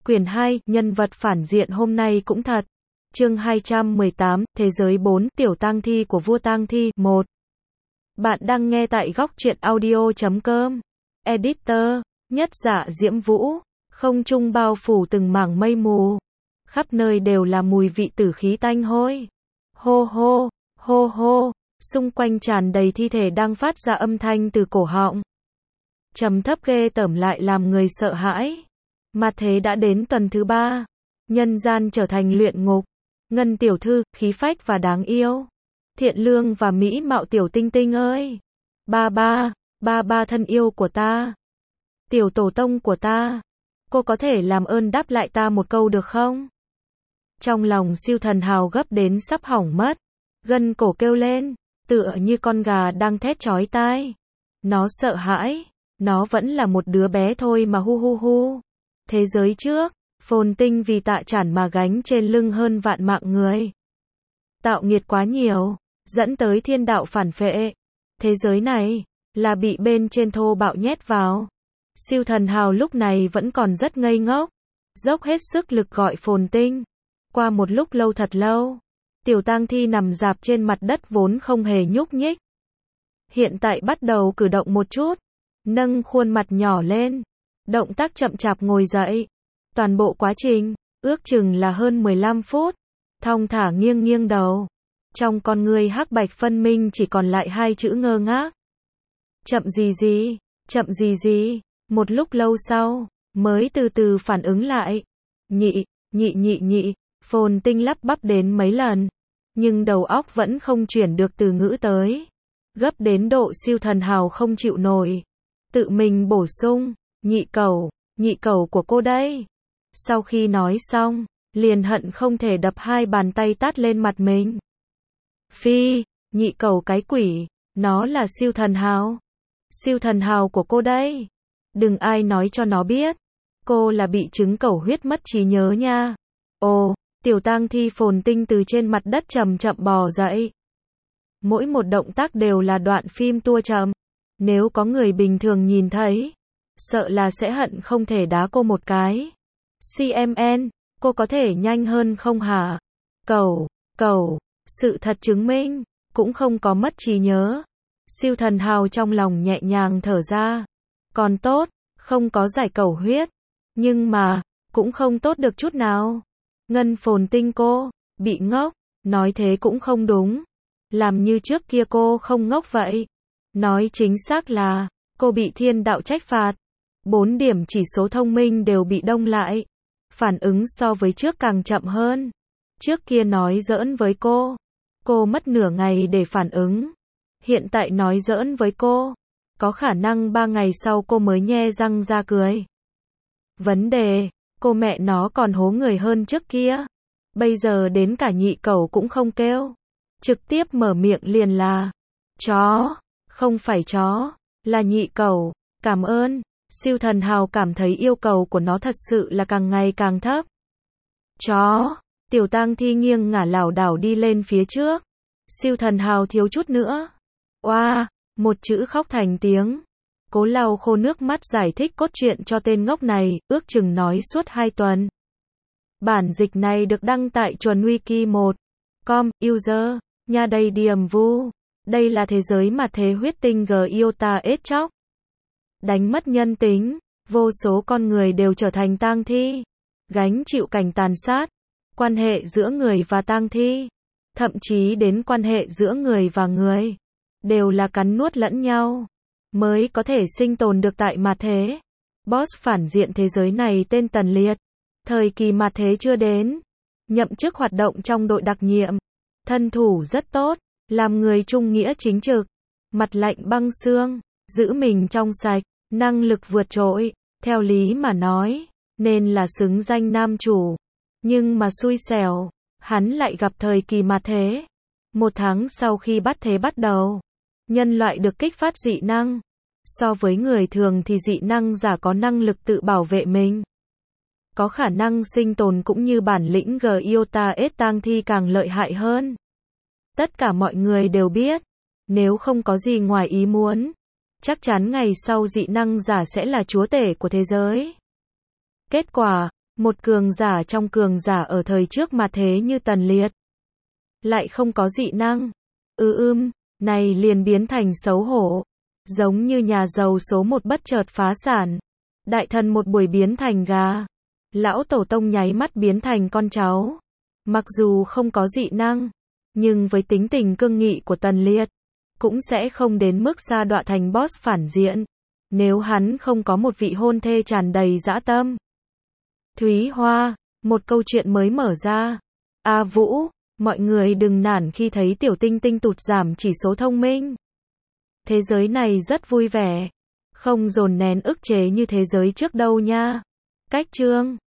Quyển 2, nhân vật phản diện hôm nay cũng thật. Chương 218, Thế giới 4, Tiểu tang thi của vua tang thi, 1. Bạn đang nghe tại góc truyện audio.com. Editor, Nhất Dạ Diễm Vũ. Không trung bao phủ từng mảng mây mù. Khắp nơi đều là mùi vị tử khí tanh hôi. Hô hô, hô hô. Xung quanh tràn đầy thi thể đang phát ra âm thanh từ cổ họng. Trầm thấp ghê tởm lại làm người sợ hãi. Mà thế đã đến tuần thứ 3. Nhân gian trở thành luyện ngục. Ngân tiểu thư, khí phách và đáng yêu. Thiện lương và mỹ mạo tiểu tinh tinh ơi. Ba ba thân yêu của ta. Tiểu tổ tông của ta. Cô có thể làm ơn đáp lại ta một câu được không? Trong lòng Siêu Thần Hào gấp đến sắp hỏng mất. Gân cổ kêu lên, tựa như con gà đang thét chói tai. Nó sợ hãi. Nó vẫn là một đứa bé thôi mà hu hu hu. Thế giới trước, phồn tinh vì Tạ Chản mà gánh trên lưng hơn vạn mạng người. Tạo nghiệt quá nhiều, dẫn tới thiên đạo phản phệ. Thế giới này, là bị bên trên thô bạo nhét vào. Siêu Thần Hào lúc này vẫn còn rất ngây ngốc. Dốc hết sức lực gọi phồn tinh. Qua một lúc lâu thật lâu, tiểu tang thi nằm rạp trên mặt đất vốn không hề nhúc nhích. Hiện tại bắt đầu cử động một chút. Nâng khuôn mặt nhỏ lên. Động tác chậm chạp ngồi dậy. Toàn bộ quá trình, ước chừng là hơn 15 phút. Thong thả nghiêng nghiêng đầu. Trong con người hắc bạch phân minh chỉ còn lại hai chữ ngơ ngác. Chậm gì gì. Một lúc lâu sau, mới từ từ phản ứng lại. Nhị. Phồn tinh lắp bắp đến mấy lần. Nhưng đầu óc vẫn không chuyển được từ ngữ tới. Gấp đến độ Siêu Thần Hào không chịu nổi. Tự mình bổ sung, nhị cẩu của cô đây. Sau khi nói xong, liền hận không thể đập hai bàn tay tát lên mặt mình. Phi, nhị cẩu cái quỷ, nó là Siêu Thần Hào. Siêu Thần Hào của cô đây. Đừng ai nói cho nó biết. Cô là bị chứng cẩu huyết mất trí nhớ nha. Ồ, tiểu tang thi phồn tinh từ trên mặt đất chậm chậm bò dậy. Mỗi một động tác đều là đoạn phim tua chậm. Nếu có người bình thường nhìn thấy, sợ là sẽ hận không thể đá cô một cái. CMN, cô có thể nhanh hơn không hả? Cẩu, sự thật chứng minh, cũng không có mất trí nhớ. Siêu Thần Hào trong lòng nhẹ nhàng thở ra. Còn tốt, không có giải cẩu huyết. Nhưng mà, cũng không tốt được chút nào. Ngân phồn tinh cô, bị ngốc, nói thế cũng không đúng. Làm như trước kia cô không ngốc vậy. Nói chính xác là, cô bị thiên đạo trách phạt. 4 điểm chỉ số thông minh đều bị đông lại. Phản ứng so với trước càng chậm hơn. Trước kia nói giỡn với cô mất nửa ngày để phản ứng. Hiện tại nói giỡn với cô, có khả năng 3 ngày sau cô mới nhe răng ra cười. Vấn đề, cô mẹ nó còn hố người hơn trước kia. Bây giờ đến cả nhị cẩu cũng không kêu. Trực tiếp mở miệng liền là chó. Không phải chó, là nhị cẩu. Cảm ơn. Siêu Thần Hào cảm thấy yêu cầu của nó thật sự là càng ngày càng thấp. Chó. Tiểu tang thi nghiêng ngả lảo đảo đi lên phía trước. Siêu Thần Hào thiếu chút nữa. Oa, một chữ khóc thành tiếng. Cố lau khô nước mắt giải thích cốt truyện cho tên ngốc này, ước chừng nói suốt 2 tuần. Bản dịch này được đăng tại chuẩn wiki 1.com, user, nhà đầy điểm vu. Đây là thế giới mà thế huyết tinh Giota ết chóc. Đánh mất nhân tính, vô số con người đều trở thành tang thi. Gánh chịu cảnh tàn sát, quan hệ giữa người và tang thi. Thậm chí đến quan hệ giữa người và người. Đều là cắn nuốt lẫn nhau. Mới có thể sinh tồn được tại mặt thế. Boss phản diện thế giới này tên Tần Liệt. Thời kỳ mặt thế chưa đến. Nhậm chức hoạt động trong đội đặc nhiệm. Thân thủ rất tốt. Làm người trung nghĩa chính trực. Mặt lạnh băng xương. Giữ mình trong sạch. Năng lực vượt trội. Theo lý mà nói, nên là xứng danh nam chủ. Nhưng mà xui xẻo, hắn lại gặp thời kỳ mặt thế. 1 tháng sau khi bắt thế bắt đầu, nhân loại được kích phát dị năng. So với người thường thì dị năng giả có năng lực tự bảo vệ mình. Có khả năng sinh tồn cũng như bản lĩnh Giota ết tang thi càng lợi hại hơn. Tất cả mọi người đều biết, nếu không có gì ngoài ý muốn, chắc chắn ngày sau dị năng giả sẽ là chúa tể của thế giới. Kết quả, Một cường giả trong cường giả ở thời trước mà thế như Tần Liệt. Lại không có dị năng. Này liền biến thành xấu hổ. Giống như nhà giàu số một bất chợt phá sản. Đại thần một buổi biến thành gà. Lão tổ tông nháy mắt biến thành con cháu. Mặc dù không có dị năng, nhưng với tính tình cương nghị của Tần Liệt, cũng sẽ không đến mức sa đọa thành boss phản diện. Nếu hắn không có một vị hôn thê tràn đầy dã tâm. Thúy Hoa, một câu chuyện mới mở ra. A Vũ, mọi người đừng nản khi thấy tiểu tinh tinh tụt giảm chỉ số thông minh. Thế giới này rất vui vẻ. Không dồn nén ức chế như thế giới trước đâu nha. Cách chương